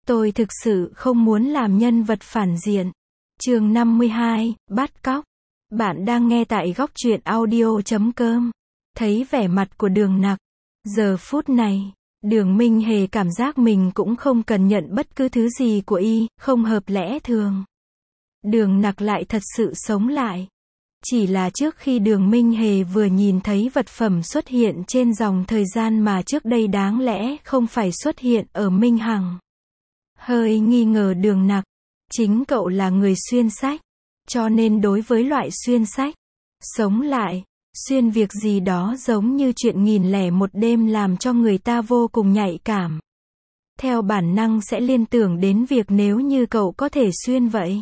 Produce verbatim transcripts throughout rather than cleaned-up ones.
Tôi thực sự không muốn làm nhân vật phản diện. Chương năm mươi hai, bắt cóc. Bạn đang nghe tại góc truyện audio chấm com. Thấy vẻ mặt của Đường Nặc. Giờ phút này, Đường Minh Hề cảm giác mình cũng không cần nhận bất cứ thứ gì của y, không hợp lẽ thường. Đường Nặc lại thật sự sống lại. Chỉ là trước khi Đường Minh Hề vừa nhìn thấy vật phẩm xuất hiện trên dòng thời gian mà trước đây đáng lẽ không phải xuất hiện ở Minh Hằng. Hơi nghi ngờ Đường Nặc. Chính cậu là người xuyên sách. Cho nên đối với loại xuyên sách, sống lại, xuyên việc gì đó giống như chuyện nghìn lẻ một đêm làm cho người ta vô cùng nhạy cảm. Theo bản năng sẽ liên tưởng đến việc nếu như cậu có thể xuyên vậy.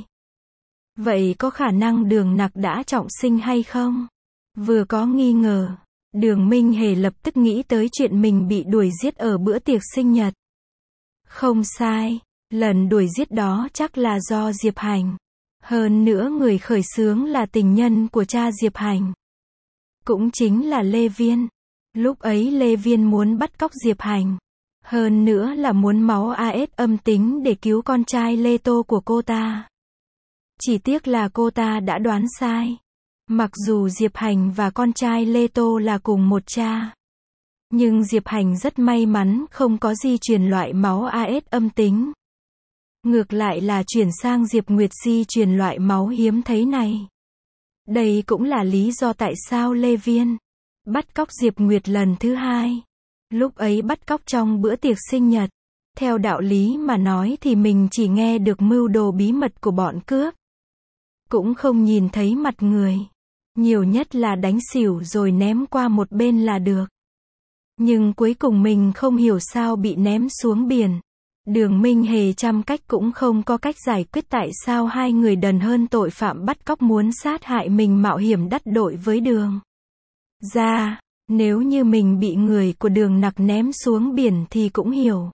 Vậy có khả năng Đường Nặc đã trọng sinh hay không? Vừa có nghi ngờ, Đường Minh Hề lập tức nghĩ tới chuyện mình bị đuổi giết ở bữa tiệc sinh nhật. Không sai, lần đuổi giết đó chắc là do Diệp Hành. Hơn nữa người khởi xướng là tình nhân của cha Diệp Hành. Cũng chính là Lê Viên. Lúc ấy Lê Viên muốn bắt cóc Diệp Hành. Hơn nữa là muốn máu a ét âm tính để cứu con trai Lê Tô của cô ta. Chỉ tiếc là cô ta đã đoán sai. Mặc dù Diệp Hành và con trai Lê Tô là cùng một cha. Nhưng Diệp Hành rất may mắn không có di truyền loại máu a ét âm tính. Ngược lại là chuyển sang Diệp Nguyệt di truyền loại máu hiếm thấy này. Đây cũng là lý do tại sao Lê Viên bắt cóc Diệp Nguyệt lần thứ hai. Lúc ấy bắt cóc trong bữa tiệc sinh nhật. Theo đạo lý mà nói thì mình chỉ nghe được mưu đồ bí mật của bọn cướp. Cũng không nhìn thấy mặt người. Nhiều nhất là đánh xỉu rồi ném qua một bên là được. Nhưng cuối cùng mình không hiểu sao bị ném xuống biển. Đường Minh Hề trăm cách cũng không có cách giải quyết tại sao hai người đần hơn tội phạm bắt cóc muốn sát hại mình mạo hiểm đắc đội với Đường ra. Nếu như mình bị người của Đường Nặc ném xuống biển thì cũng hiểu.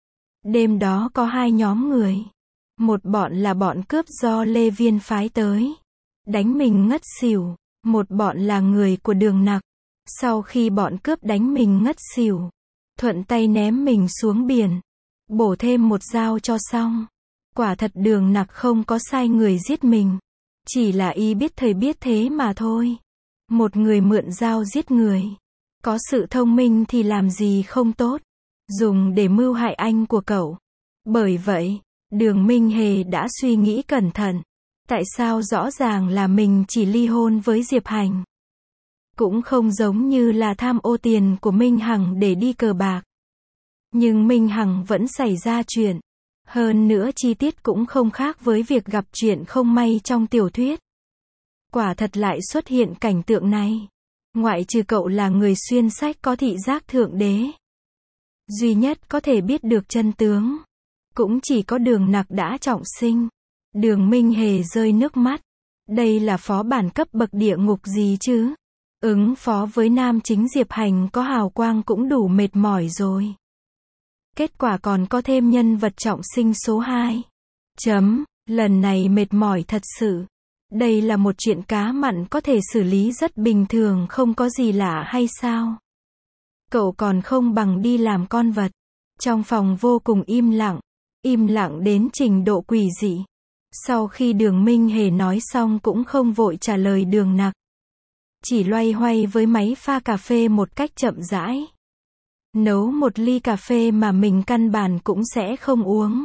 Đêm đó có hai nhóm người. Một bọn là bọn cướp do Lê Viên phái tới. Đánh mình ngất xỉu. Một bọn là người của Đường Nặc. Sau khi bọn cướp đánh mình ngất xỉu, thuận tay ném mình xuống biển. Bổ thêm một dao cho xong. Quả thật Đường Nặc không có sai người giết mình. Chỉ là y biết thời biết thế mà thôi. Một người mượn dao giết người. Có sự thông minh thì làm gì không tốt. Dùng để mưu hại anh của cậu. Bởi vậy, Đường Minh Hề đã suy nghĩ cẩn thận. Tại sao rõ ràng là mình chỉ ly hôn với Diệp Hành. Cũng không giống như là tham ô tiền của Minh Hằng để đi cờ bạc. Nhưng Minh Hằng vẫn xảy ra chuyện. Hơn nữa chi tiết cũng không khác với việc gặp chuyện không may trong tiểu thuyết. Quả thật lại xuất hiện cảnh tượng này. Ngoại trừ cậu là người xuyên sách có thị giác thượng đế. Duy nhất có thể biết được chân tướng. Cũng chỉ có Đường Nặc đã trọng sinh. Đường Minh Hề rơi nước mắt. Đây là phó bản cấp bậc địa ngục gì chứ? Ứng phó với nam chính Diệp Hành có hào quang cũng đủ mệt mỏi rồi. Kết quả còn có thêm nhân vật trọng sinh số hai. Chấm, lần này mệt mỏi thật sự. Đây là một chuyện cá mặn có thể xử lý rất bình thường không có gì lạ hay sao? Cậu còn không bằng đi làm con vật. Trong phòng vô cùng im lặng. Im lặng đến trình độ quỷ dị. Sau khi Đường Minh Hề nói xong cũng không vội trả lời Đường Nặc. Chỉ loay hoay với máy pha cà phê một cách chậm rãi. Nấu một ly cà phê mà mình căn bản cũng sẽ không uống.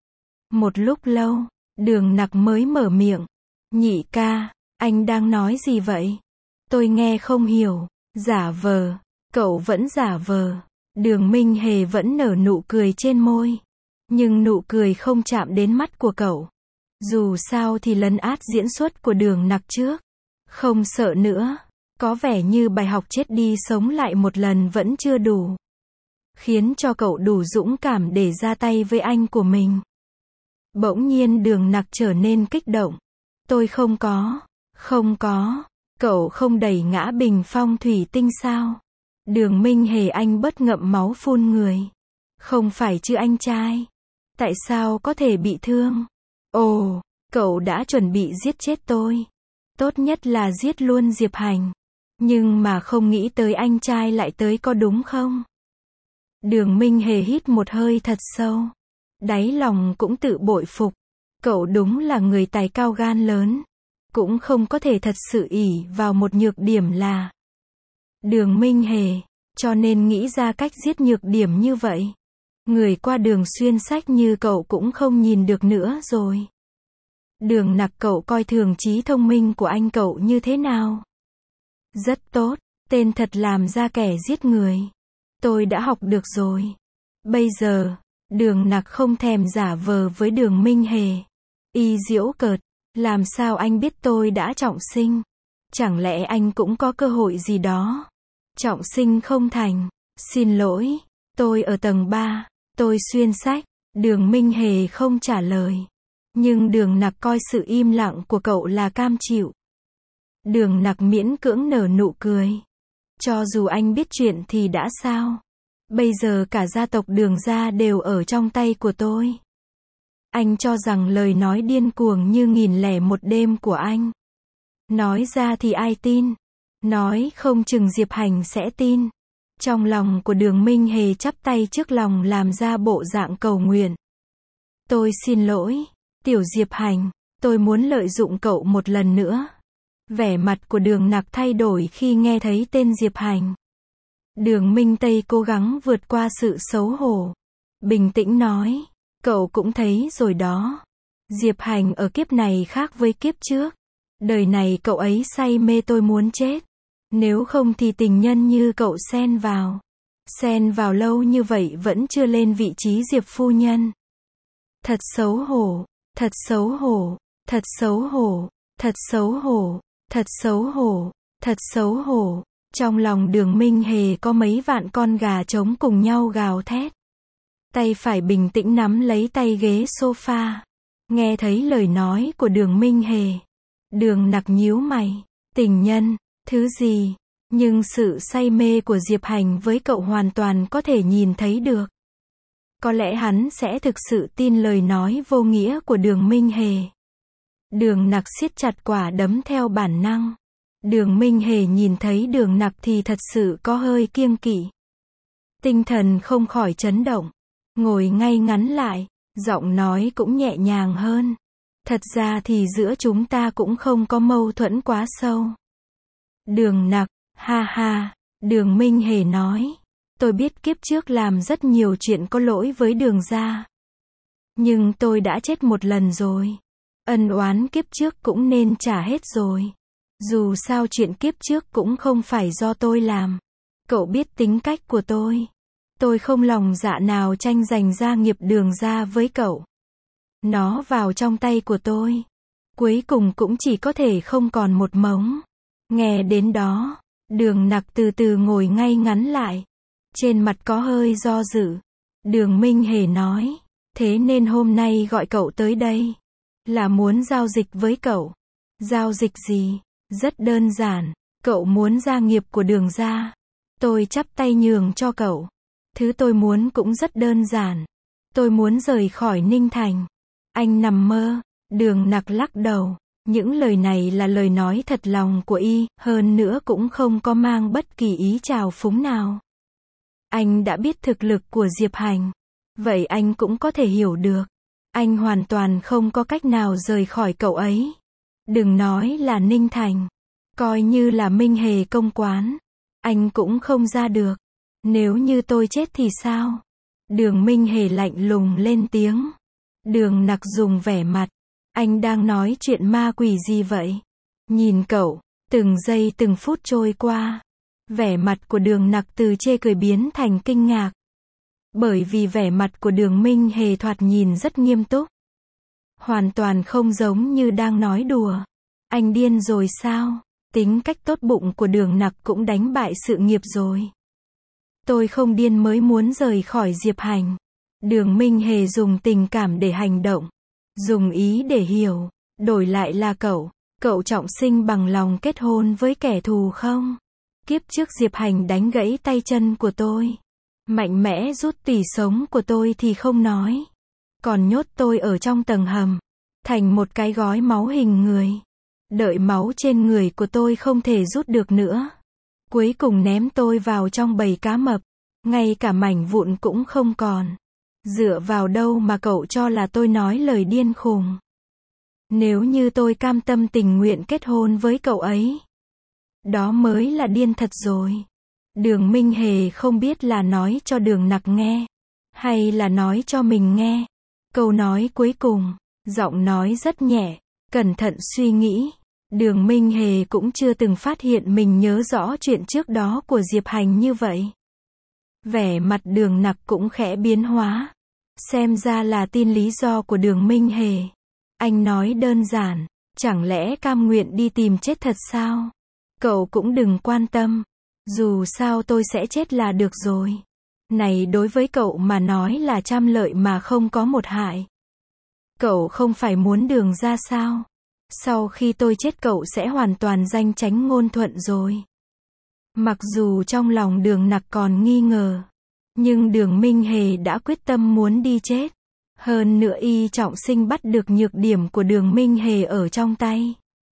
Một lúc lâu, Đường Nặc mới mở miệng. Nhị ca, anh đang nói gì vậy? Tôi nghe không hiểu. Giả vờ. Cậu vẫn giả vờ. Đường Minh Hề vẫn nở nụ cười trên môi. Nhưng nụ cười không chạm đến mắt của cậu. Dù sao thì lấn át diễn xuất của Đường Nặc trước. Không sợ nữa. Có vẻ như bài học chết đi sống lại một lần vẫn chưa đủ. Khiến cho cậu đủ dũng cảm để ra tay với anh của mình. Bỗng nhiên Đường Nặc trở nên kích động. Tôi không có. Không có. Cậu không đẩy ngã bình phong thủy tinh sao? Đường Minh Hề anh bớt ngậm máu phun người. Không phải chứ anh trai. Tại sao có thể bị thương? Ồ, cậu đã chuẩn bị giết chết tôi. Tốt nhất là giết luôn Diệp Hành. Nhưng mà không nghĩ tới anh trai lại tới có đúng không? Đường Minh Hề hít một hơi thật sâu. Đáy lòng cũng tự bội phục. Cậu đúng là người tài cao gan lớn. Cũng không có thể thật sự ỷ vào một nhược điểm là Đường Minh Hề, cho nên nghĩ ra cách giết nhược điểm như vậy. Người qua đường xuyên sách như cậu cũng không nhìn được nữa rồi. Đường Nặc, cậu coi thường trí thông minh của anh cậu như thế nào? Rất tốt, tên thật làm ra kẻ giết người. Tôi đã học được rồi. Bây giờ, Đường Nặc không thèm giả vờ với Đường Minh Hề. Y giễu cợt, làm sao anh biết tôi đã trọng sinh? Chẳng lẽ anh cũng có cơ hội gì đó? Trọng sinh không thành. Xin lỗi, tôi ở tầng ba, tôi xuyên sách. Đường Minh Hề không trả lời. Nhưng Đường Nặc coi sự im lặng của cậu là cam chịu. Đường Nặc miễn cưỡng nở nụ cười. Cho dù anh biết chuyện thì đã sao? Bây giờ cả gia tộc Đường gia đều ở trong tay của tôi. Anh cho rằng lời nói điên cuồng như nghìn lẻ một đêm của anh. Nói ra thì ai tin? Nói không chừng Diệp Hành sẽ tin. Trong lòng của Đường Minh Hề chắp tay trước lòng làm ra bộ dạng cầu nguyện. Tôi xin lỗi, Tiểu Diệp Hành, tôi muốn lợi dụng cậu một lần nữa. Vẻ mặt của Đường Nặc thay đổi khi nghe thấy tên Diệp Hành. Đường Minh Tây cố gắng vượt qua sự xấu hổ. Bình tĩnh nói, cậu cũng thấy rồi đó. Diệp Hành ở kiếp này khác với kiếp trước. Đời này cậu ấy say mê tôi muốn chết. Nếu không thì tình nhân như cậu xen vào. Xen vào lâu như vậy vẫn chưa lên vị trí Diệp phu nhân. Thật xấu hổ, thật xấu hổ, thật xấu hổ, thật xấu hổ, thật xấu hổ, thật xấu hổ. Trong lòng Đường Minh Hề có mấy vạn con gà trống cùng nhau gào thét. Tay phải bình tĩnh nắm lấy tay ghế sofa. Nghe thấy lời nói của Đường Minh Hề. Đường Nặc nhíu mày. Tình nhân, thứ gì? Nhưng sự say mê của Diệp Hành với cậu hoàn toàn có thể nhìn thấy được. Có lẽ hắn sẽ thực sự tin lời nói vô nghĩa của Đường Minh Hề. Đường Nặc siết chặt quả đấm theo bản năng. Đường Minh Hề nhìn thấy Đường Nặc thì thật sự có hơi kiêng kỵ. Tinh thần không khỏi chấn động. Ngồi ngay ngắn lại, giọng nói cũng nhẹ nhàng hơn. Thật ra thì giữa chúng ta cũng không có mâu thuẫn quá sâu. Đường Nặc, ha ha, Đường Minh Hề nói. Tôi biết kiếp trước làm rất nhiều chuyện có lỗi với Đường gia. Nhưng tôi đã chết một lần rồi. Ân oán kiếp trước cũng nên trả hết rồi. Dù sao chuyện kiếp trước cũng không phải do tôi làm. Cậu biết tính cách của tôi. Tôi không lòng dạ nào tranh giành gia nghiệp Đường gia với cậu. Nó vào trong tay của tôi. Cuối cùng cũng chỉ có thể không còn một mống. Nghe đến đó, Đường Nặc từ từ ngồi ngay ngắn lại. Trên mặt có hơi do dự. Đường Minh Hề nói. Thế nên hôm nay gọi cậu tới đây. Là muốn giao dịch với cậu. Giao dịch gì? Rất đơn giản. Cậu muốn gia nghiệp của Đường gia. Tôi chắp tay nhường cho cậu. Thứ tôi muốn cũng rất đơn giản. Tôi muốn rời khỏi Ninh Thành. Anh nằm mơ. Đường Nặc lắc đầu. Những lời này là lời nói thật lòng của y, hơn nữa cũng không có mang bất kỳ ý trào phúng nào. Anh đã biết thực lực của Diệp Hành. Vậy anh cũng có thể hiểu được. Anh hoàn toàn không có cách nào rời khỏi cậu ấy. Đừng nói là Ninh Thành. Coi như là Minh Hề công quán. Anh cũng không ra được. Nếu như tôi chết thì sao? Đường Minh Hề lạnh lùng lên tiếng. Đường Nặc dùng vẻ mặt. Anh đang nói chuyện ma quỷ gì vậy? Nhìn cậu, từng giây từng phút trôi qua. Vẻ mặt của Đường Nặc từ chê cười biến thành kinh ngạc. Bởi vì vẻ mặt của Đường Minh Hề thoạt nhìn rất nghiêm túc. Hoàn toàn không giống như đang nói đùa. Anh điên rồi sao? Tính cách tốt bụng của Đường Nặc cũng đánh bại sự nghiệp rồi. Tôi không điên mới muốn rời khỏi Diệp Hành. Đường Minh Hề dùng tình cảm để hành động. Dùng ý để hiểu. Đổi lại là cậu. Cậu trọng sinh bằng lòng kết hôn với kẻ thù không? Kiếp trước Diệp Hành đánh gãy tay chân của tôi. Mạnh mẽ rút tủy sống của tôi thì không nói. Còn nhốt tôi ở trong tầng hầm. Thành một cái gói máu hình người. Đợi máu trên người của tôi không thể rút được nữa. Cuối cùng ném tôi vào trong bầy cá mập. Ngay cả mảnh vụn cũng không còn. Dựa vào đâu mà cậu cho là tôi nói lời điên khùng? Nếu như tôi cam tâm tình nguyện kết hôn với cậu ấy, đó mới là điên thật rồi. Đường Minh Hề không biết là nói cho Đường Nặc nghe, hay là nói cho mình nghe. Câu nói cuối cùng, giọng nói rất nhẹ, cẩn thận suy nghĩ. Đường Minh Hề cũng chưa từng phát hiện mình nhớ rõ chuyện trước đó của Diệp Hành như vậy. Vẻ mặt Đường Nặc cũng khẽ biến hóa. Xem ra là tin lý do của Đường Minh Hề. Anh nói đơn giản, chẳng lẽ cam nguyện đi tìm chết thật sao? Cậu cũng đừng quan tâm, dù sao tôi sẽ chết là được rồi. Này đối với cậu mà nói là trăm lợi mà không có một hại. Cậu không phải muốn Đường ra sao? Sau khi tôi chết cậu sẽ hoàn toàn danh chánh ngôn thuận rồi. Mặc dù trong lòng Đường Nặc còn nghi ngờ, nhưng Đường Minh Hề đã quyết tâm muốn đi chết. Hơn nữa Y Trọng Sinh bắt được nhược điểm của Đường Minh Hề ở trong tay.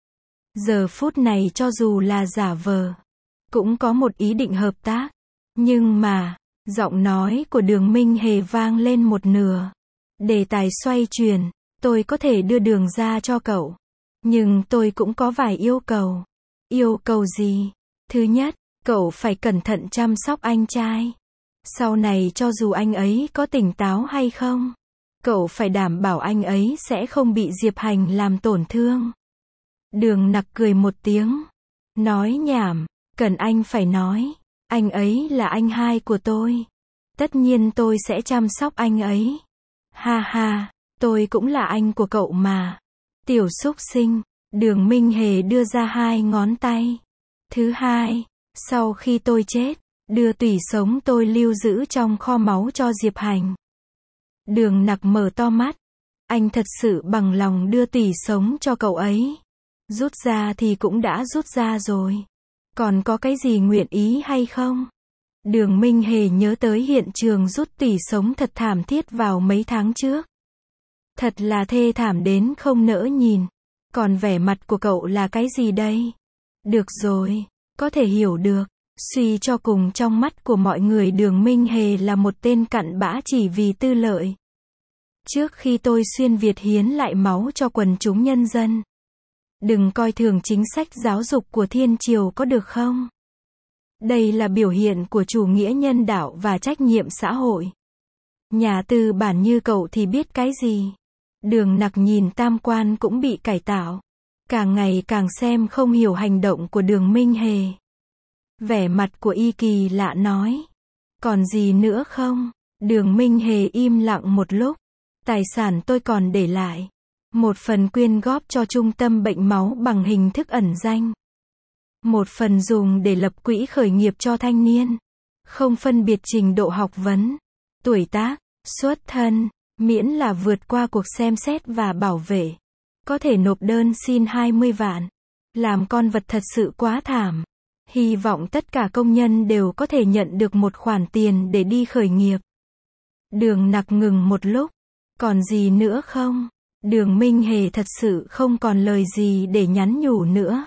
Giờ phút này cho dù là giả vờ, cũng có một ý định hợp tác. Nhưng mà, giọng nói của Đường Minh Hề vang lên một nửa. Đề tài xoay chuyển, tôi có thể đưa Đường ra cho cậu. Nhưng tôi cũng có vài yêu cầu. Yêu cầu gì? Thứ nhất, cậu phải cẩn thận chăm sóc anh trai. Sau này cho dù anh ấy có tỉnh táo hay không, cậu phải đảm bảo anh ấy sẽ không bị Diệp Hành làm tổn thương. Đường Nặc cười một tiếng. Nói nhảm, cần anh phải nói. Anh ấy là anh hai của tôi. Tất nhiên tôi sẽ chăm sóc anh ấy. Ha ha, tôi cũng là anh của cậu mà. Tiểu súc sinh. Đường Minh Hề đưa ra hai ngón tay. Thứ hai, sau khi tôi chết, đưa tủy sống tôi lưu giữ trong kho máu cho Diệp Hành. Đường Nặc mở to mắt. Anh thật sự bằng lòng đưa tủy sống cho cậu ấy. Rút ra thì cũng đã rút ra rồi. Còn có cái gì nguyện ý hay không? Đường Minh Hề nhớ tới hiện trường rút tủy sống thật thảm thiết vào mấy tháng trước. Thật là thê thảm đến không nỡ nhìn. Còn vẻ mặt của cậu là cái gì đây? Được rồi, có thể hiểu được. Suy cho cùng trong mắt của mọi người Đường Minh Hề là một tên cặn bã chỉ vì tư lợi. Trước khi tôi xuyên Việt hiến lại máu cho quần chúng nhân dân. Đừng coi thường chính sách giáo dục của thiên triều có được không? Đây là biểu hiện của chủ nghĩa nhân đạo và trách nhiệm xã hội. Nhà tư bản như cậu thì biết cái gì? Đường Nặc nhìn tam quan cũng bị cải tạo. Càng ngày càng xem không hiểu hành động của Đường Minh Hề. Vẻ mặt của Y kỳ lạ nói. Còn gì nữa không? Đường Minh Hề im lặng một lúc. Tài sản tôi còn để lại. Một phần quyên góp cho trung tâm bệnh máu bằng hình thức ẩn danh. Một phần dùng để lập quỹ khởi nghiệp cho thanh niên. Không phân biệt trình độ học vấn, tuổi tác, xuất thân, miễn là vượt qua cuộc xem xét và bảo vệ. Có thể nộp đơn xin hai mươi vạn. Làm con vật thật sự quá thảm. Hy vọng tất cả công nhân đều có thể nhận được một khoản tiền để đi khởi nghiệp. Đường Nặc ngừng một lúc. Còn gì nữa không? Đường Minh Hề thật sự không còn lời gì để nhắn nhủ nữa.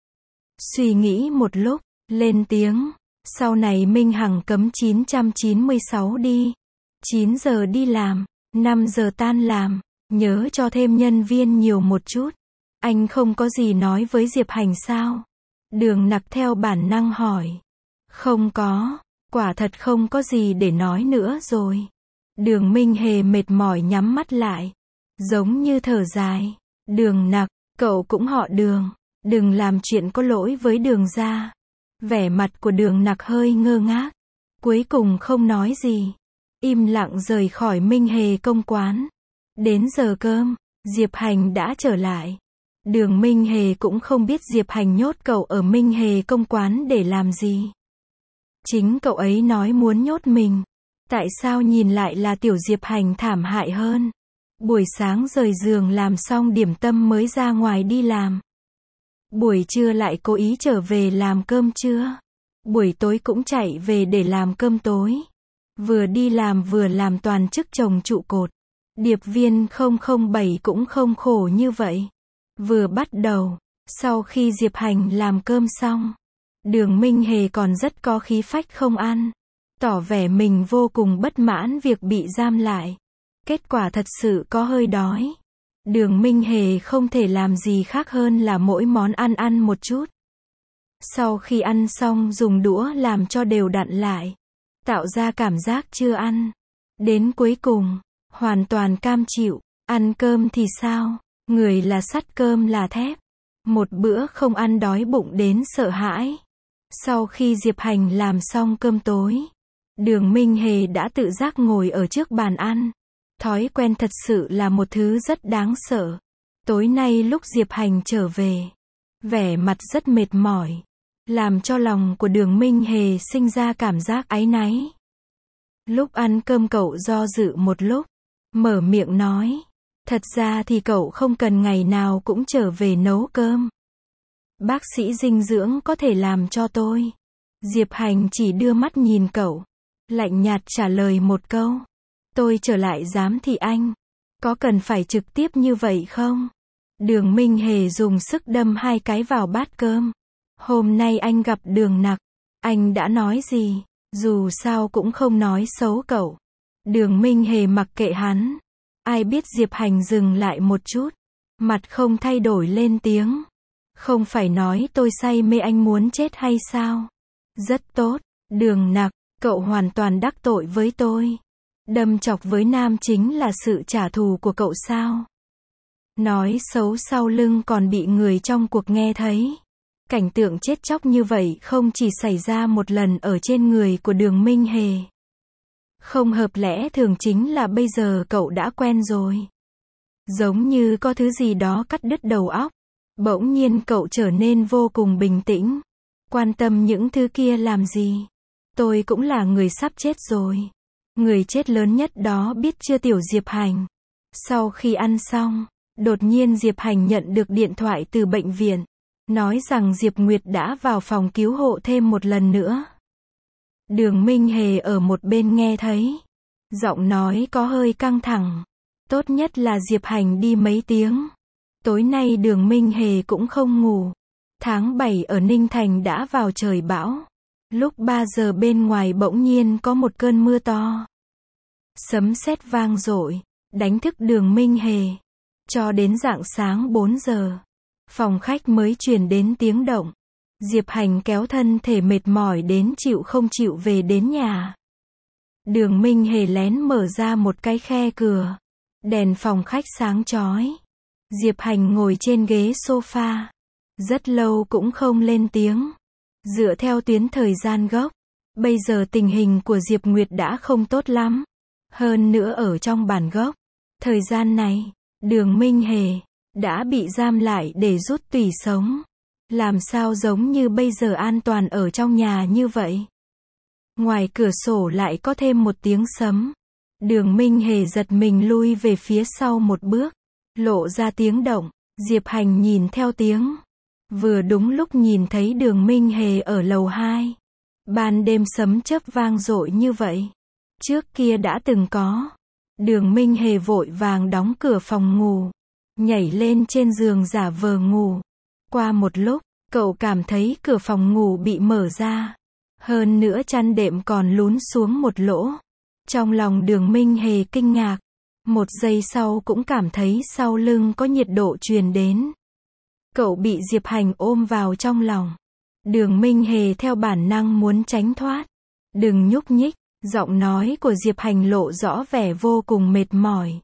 Suy nghĩ một lúc, lên tiếng. Sau này Minh Hằng cấm chín trăm chín mươi sáu đi. chín giờ đi làm, năm giờ tan làm. Nhớ cho thêm nhân viên nhiều một chút. Anh không có gì nói với Diệp Hành sao? Đường Nặc theo bản năng hỏi. Không có, quả thật không có gì để nói nữa rồi. Đường Minh Hề mệt mỏi nhắm mắt lại. Giống như thở dài. Đường Nặc, cậu cũng họ Đường. Đừng làm chuyện có lỗi với Đường gia. Vẻ mặt của Đường Nặc hơi ngơ ngác. Cuối cùng không nói gì. Im lặng rời khỏi Minh Hề công quán. Đến giờ cơm, Diệp Hành đã trở lại. Đường Minh Hề cũng không biết Diệp Hành nhốt cậu ở Minh Hề công quán để làm gì. Chính cậu ấy nói muốn nhốt mình. Tại sao nhìn lại là tiểu Diệp Hành thảm hại hơn? Buổi sáng rời giường làm xong điểm tâm mới ra ngoài đi làm. Buổi trưa lại cố ý trở về làm cơm trưa. Buổi tối cũng chạy về để làm cơm tối. Vừa đi làm vừa làm toàn chức chồng trụ cột. Điệp viên không không bảy cũng không khổ như vậy. Vừa bắt đầu, sau khi Diệp Hành làm cơm xong, Đường Minh Hề còn rất có khí phách không ăn. tỏ vẻ mình vô cùng bất mãn việc bị giam lại. Kết quả thật sự có hơi đói. Đường Minh Hề không thể làm gì khác hơn là mỗi món ăn ăn một chút. Sau khi ăn xong dùng đũa làm cho đều đặn lại, tạo ra cảm giác chưa ăn. Đến cuối cùng, hoàn toàn cam chịu, ăn cơm thì sao, người là sắt cơm là thép. Một bữa không ăn đói bụng đến sợ hãi. Sau khi Diệp Hành làm xong cơm tối, Đường Minh Hề đã tự giác ngồi ở trước bàn ăn. Thói quen thật sự là một thứ rất đáng sợ. Tối nay lúc Diệp Hành trở về, vẻ mặt rất mệt mỏi, làm cho lòng của Đường Minh Hề sinh ra cảm giác áy náy. Lúc ăn cơm cậu do dự một lúc, mở miệng nói, thật ra thì cậu không cần ngày nào cũng trở về nấu cơm. Bác sĩ dinh dưỡng có thể làm cho tôi. Diệp Hành chỉ đưa mắt nhìn cậu, lạnh nhạt trả lời một câu. Tôi trở lại giám thị anh. Có cần phải trực tiếp như vậy không? Đường Minh Hề dùng sức đâm hai cái vào bát cơm. Hôm nay anh gặp Đường Nặc. Anh đã nói gì? Dù sao cũng không nói xấu cậu. Đường Minh Hề mặc kệ hắn. Ai biết Diệp Hành dừng lại một chút. Mặt không thay đổi lên tiếng. Không phải nói tôi say mê anh muốn chết hay sao? Rất tốt. Đường Nặc, cậu hoàn toàn đắc tội với tôi. Đâm chọc với nam chính là sự trả thù của cậu sao? Nói xấu sau lưng còn bị người trong cuộc nghe thấy. Cảnh tượng chết chóc như vậy không chỉ xảy ra một lần ở trên người của Đường Minh Hề. Không hợp lẽ thường chính là bây giờ cậu đã quen rồi. Giống như có thứ gì đó cắt đứt đầu óc. Bỗng nhiên cậu trở nên vô cùng bình tĩnh. Quan tâm những thứ kia làm gì? Tôi cũng là người sắp chết rồi. Người chết lớn nhất đó biết chưa Tiểu Diệp Hành. Sau khi ăn xong, đột nhiên Diệp Hành nhận được điện thoại từ bệnh viện. Nói rằng Diệp Nguyệt đã vào phòng cứu hộ thêm một lần nữa. Đường Minh Hề ở một bên nghe thấy. Giọng nói có hơi căng thẳng. Tốt nhất là Diệp Hành đi mấy tiếng. Tối nay Đường Minh Hề cũng không ngủ. Tháng bảy ở Ninh Thành đã vào trời bão. Lúc ba giờ bên ngoài bỗng nhiên có một cơn mưa to. Sấm sét vang dội, đánh thức Đường Minh Hề. Cho đến rạng sáng bốn giờ, phòng khách mới truyền đến tiếng động. Diệp Hành kéo thân thể mệt mỏi đến chịu không chịu về đến nhà. Đường Minh Hề lén mở ra một cái khe cửa. Đèn phòng khách sáng chói. Diệp Hành ngồi trên ghế sofa. Rất lâu cũng không lên tiếng. Dựa theo tuyến thời gian gốc, bây giờ tình hình của Diệp Nguyệt đã không tốt lắm. Hơn nữa ở trong bản gốc, thời gian này, Đường Minh Hề đã bị giam lại để rút tủy sống. Làm sao giống như bây giờ an toàn ở trong nhà như vậy? Ngoài cửa sổ lại có thêm một tiếng sấm. Đường Minh Hề giật mình lui về phía sau một bước, lộ ra tiếng động. Diệp Hành nhìn theo tiếng. Vừa đúng lúc nhìn thấy Đường Minh Hề ở lầu hai. Ban đêm sấm chớp vang dội như vậy. Trước kia đã từng có. Đường Minh Hề vội vàng đóng cửa phòng ngủ. Nhảy lên trên giường giả vờ ngủ. Qua một lúc, cậu cảm thấy cửa phòng ngủ bị mở ra. Hơn nữa chăn đệm còn lún xuống một lỗ. Trong lòng Đường Minh Hề kinh ngạc. Một giây sau cũng cảm thấy sau lưng có nhiệt độ truyền đến. Cậu bị Diệp Hành ôm vào trong lòng. Đường Minh Hề theo bản năng muốn tránh thoát. Đừng nhúc nhích. Giọng nói của Diệp Hành lộ rõ vẻ vô cùng mệt mỏi.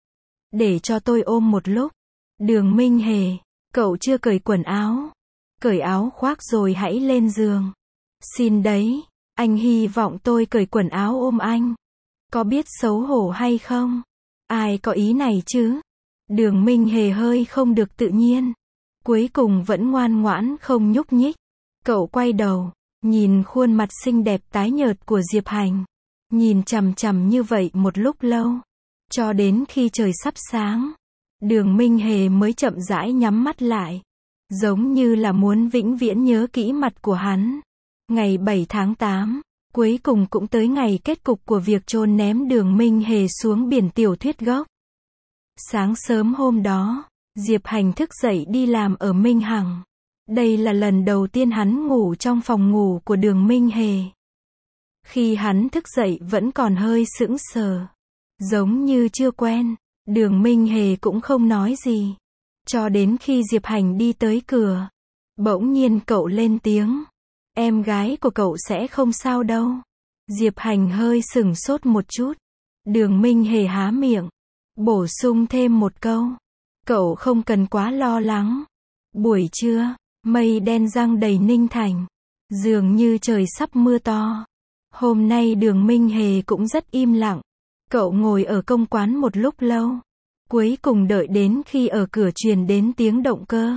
Để cho tôi ôm một lúc. Đường Minh Hề, cậu chưa cởi quần áo. Cởi áo khoác rồi hãy lên giường. Xin đấy, anh hy vọng tôi cởi quần áo ôm anh. Có biết xấu hổ hay không? Ai có ý này chứ? Đường Minh Hề hơi không được tự nhiên. Cuối cùng vẫn ngoan ngoãn không nhúc nhích. Cậu quay đầu, nhìn khuôn mặt xinh đẹp tái nhợt của Diệp Hành. Nhìn chằm chằm như vậy một lúc lâu. Cho đến khi trời sắp sáng. Đường Minh Hề mới chậm rãi nhắm mắt lại. Giống như là muốn vĩnh viễn nhớ kỹ mặt của hắn. Ngày bảy tháng tám. Cuối cùng cũng tới ngày kết cục của việc chôn ném Đường Minh Hề xuống biển tiểu thuyết gốc. Sáng sớm hôm đó, Diệp Hành thức dậy đi làm ở Minh Hằng. Đây là lần đầu tiên hắn ngủ trong phòng ngủ của Đường Minh Hề. Khi hắn thức dậy vẫn còn hơi sững sờ. Giống như chưa quen. Đường Minh Hề cũng không nói gì. Cho đến khi Diệp Hành đi tới cửa. Bỗng nhiên cậu lên tiếng. Em gái của cậu sẽ không sao đâu. Diệp Hành hơi sửng sốt một chút. Đường Minh Hề há miệng. Bổ sung thêm một câu. Cậu không cần quá lo lắng. Buổi trưa, mây đen giăng đầy Ninh Thành. Dường như trời sắp mưa to. Hôm nay Đường Minh Hề cũng rất im lặng. Cậu ngồi ở công quán một lúc lâu. Cuối cùng đợi đến khi ở cửa truyền đến tiếng động cơ.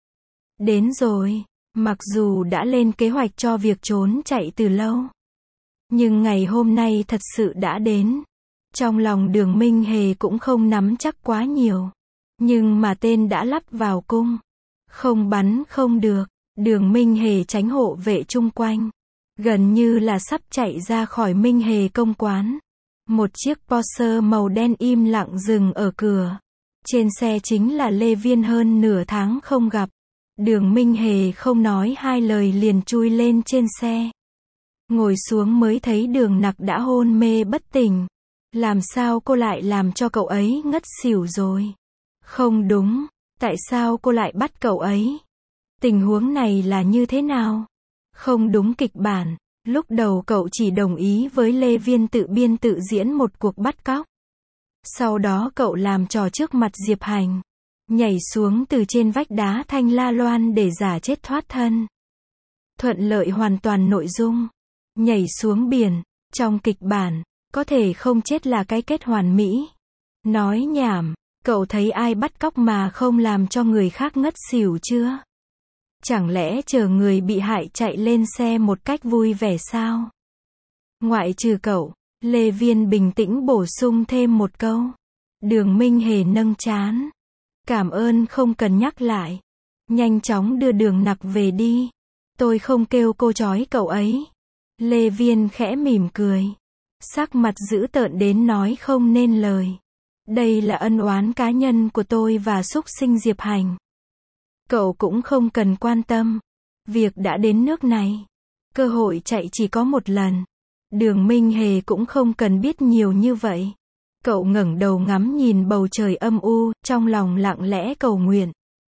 Đến rồi. Mặc dù đã lên kế hoạch cho việc trốn chạy từ lâu. Nhưng ngày hôm nay thật sự đã đến. Trong lòng Đường Minh Hề cũng không nắm chắc quá nhiều. Nhưng mà tên đã lắp vào cung. Không bắn không được. Đường Minh Hề tránh hộ vệ chung quanh. Gần như là sắp chạy ra khỏi Minh Hề công quán. Một chiếc Porsche màu đen im lặng dừng ở cửa. Trên xe chính là Lê Viên hơn nửa tháng không gặp. Đường Minh Hề không nói hai lời liền chui lên trên xe. Ngồi xuống mới thấy Đường Nặc đã hôn mê bất tỉnh. Làm sao cô lại làm cho cậu ấy ngất xỉu rồi? Không đúng, tại sao cô lại bắt cậu ấy? Tình huống này là như thế nào? Không đúng kịch bản, lúc đầu cậu chỉ đồng ý với Lê Viên tự biên tự diễn một cuộc bắt cóc. Sau đó cậu làm trò trước mặt Diệp Hành. Nhảy xuống từ trên vách đá Thanh La Loan để giả chết thoát thân. Thuận lợi hoàn toàn nội dung. Nhảy xuống biển, trong kịch bản, có thể không chết là cái kết hoàn mỹ. Nói nhảm, cậu thấy ai bắt cóc mà không làm cho người khác ngất xỉu chưa? Chẳng lẽ chờ người bị hại chạy lên xe một cách vui vẻ sao? Ngoại trừ cậu, Lê Viên bình tĩnh bổ sung thêm một câu. Đường Minh Hề nâng trán. Cảm ơn không cần nhắc lại. Nhanh chóng đưa Đường Nặc về đi. Tôi không kêu cô trói cậu ấy. Lê Viên khẽ mỉm cười. Sắc mặt dữ tợn đến nói không nên lời. Đây là ân oán cá nhân của tôi và súc sinh Diệp Hành. Cậu cũng không cần quan tâm. Việc đã đến nước này. Cơ hội chạy chỉ có một lần. Đường Minh Hề cũng không cần biết nhiều như vậy. Cậu ngẩng đầu ngắm nhìn bầu trời âm u, trong lòng lặng lẽ cầu nguyện.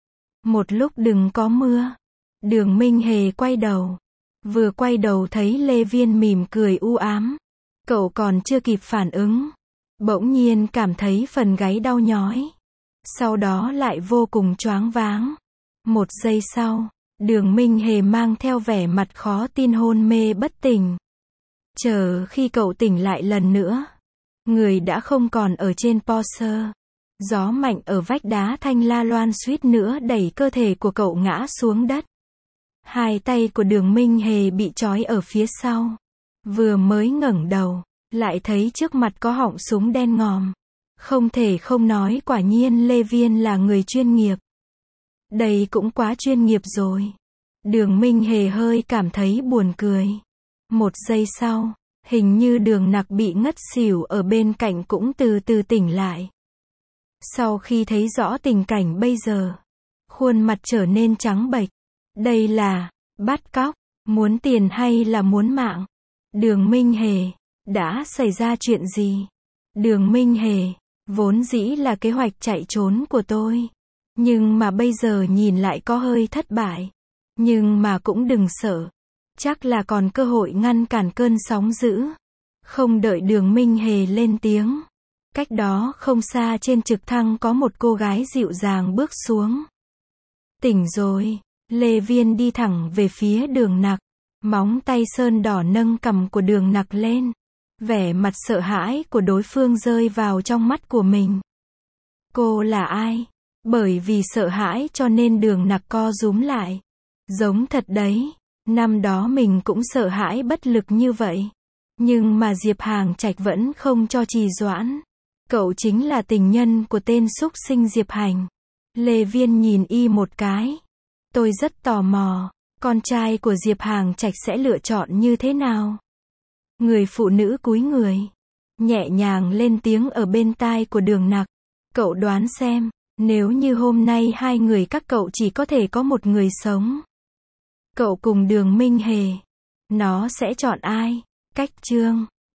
Một lúc đừng có mưa. Đường Minh Hề quay đầu. Vừa quay đầu thấy Lê Viên mỉm cười u ám. Cậu còn chưa kịp phản ứng. Bỗng nhiên cảm thấy phần gáy đau nhói. Sau đó lại vô cùng choáng váng. Một giây sau, Đường Minh Hề mang theo vẻ mặt khó tin hôn mê bất tỉnh. Chờ khi cậu tỉnh lại lần nữa. Người đã không còn ở trên Porsche. Gió mạnh ở vách đá Thanh La Loan suýt nữa đẩy cơ thể của cậu ngã xuống đất. Hai tay của Đường Minh Hề bị trói ở phía sau. Vừa mới ngẩng đầu, lại thấy trước mặt có họng súng đen ngòm. Không thể không nói quả nhiên Lê Viên là người chuyên nghiệp. Đây cũng quá chuyên nghiệp rồi. Đường Minh Hề hơi cảm thấy buồn cười. Một giây sau, hình như Đường Nặc bị ngất xỉu ở bên cạnh cũng từ từ tỉnh lại. Sau khi thấy rõ tình cảnh bây giờ, khuôn mặt trở nên trắng bệch. Đây là bắt cóc, muốn tiền hay là muốn mạng? Đường Minh Hề, đã xảy ra chuyện gì? Đường Minh Hề, vốn dĩ là kế hoạch chạy trốn của tôi. Nhưng mà bây giờ nhìn lại có hơi thất bại. Nhưng mà cũng đừng sợ. Chắc là còn cơ hội ngăn cản cơn sóng dữ. Không đợi Đường Minh Hề lên tiếng. Cách đó không xa trên trực thăng có một cô gái dịu dàng bước xuống. Tỉnh rồi. Lê Viên đi thẳng về phía Đường Nặc. Móng tay sơn đỏ nâng cằm của Đường Nặc lên. Vẻ mặt sợ hãi của đối phương rơi vào trong mắt của mình. Cô là ai? Bởi vì sợ hãi cho nên Đường Nặc co rúm lại. Giống thật đấy. Năm đó mình cũng sợ hãi bất lực như vậy. Nhưng mà Diệp Hàng Trạch vẫn không cho trì hoãn. Cậu chính là tình nhân của tên súc sinh Diệp Hành. Lê Viên nhìn y một cái. Tôi rất tò mò. Con trai của Diệp Hàng Trạch sẽ lựa chọn như thế nào? Người phụ nữ cúi người. Nhẹ nhàng lên tiếng ở bên tai của Đường Nặc. Cậu đoán xem. Nếu như hôm nay hai người các cậu chỉ có thể có một người sống. Cậu cùng Đường Minh Hề. Nó sẽ chọn ai? Cách chương